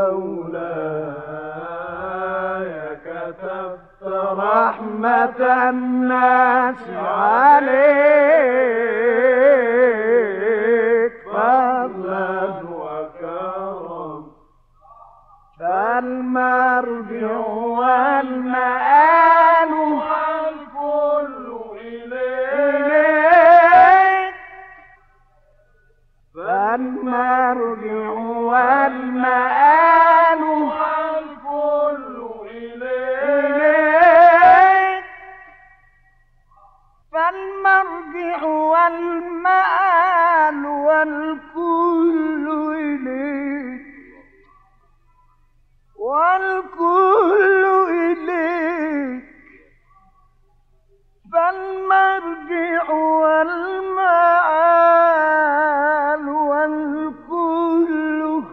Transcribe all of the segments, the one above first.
مولاي كتبت رحمة الناس عليك فضلا وكرم، فالمرجع والمآل والكل إليك، فالمرجع والمآل والكل إليك، فالمرجع والمآل والكل إليك، والكل إليك، فالمرجع والمآل والكل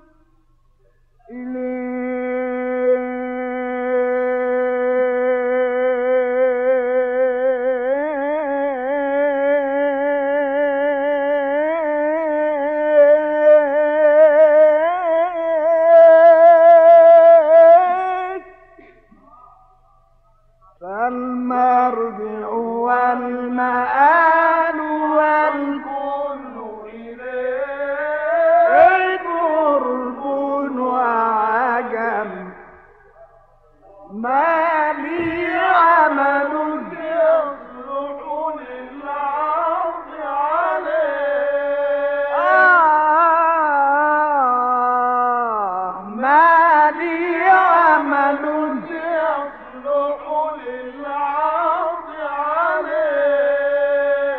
إليك، فالمرجع والمآل والكل إليك، غرب وعجم ما لي عمل يصلح للعرض عليه، ما لي عمل يصلح للعرض عليه،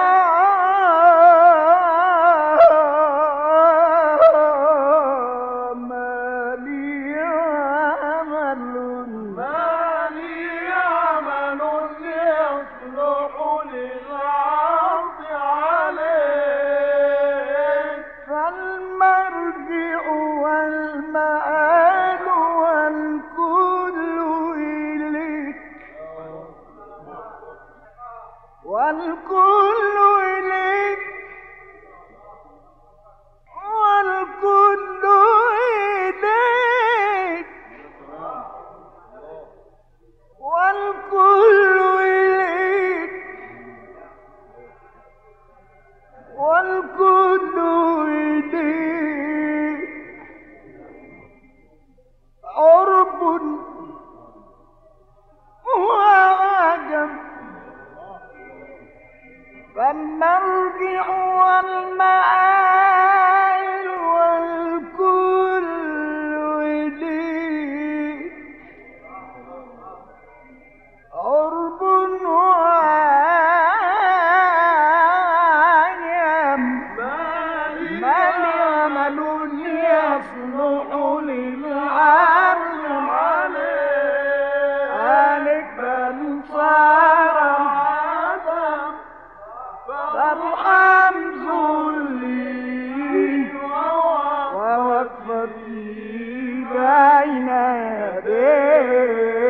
ما لي عمل يصلح للعرض عليه، فالمرجع والمآل والكل إليك، والكل إليك، والكل إليك، والكل إليك، والكل إليك، عرب وعجم، فالمرجع والمآل والكل إليك، عرب وعجم ما لي عمل يصلح للعرض عليه، هلك بل صار عدم فارحم ذلي ووقفتي بين يديك.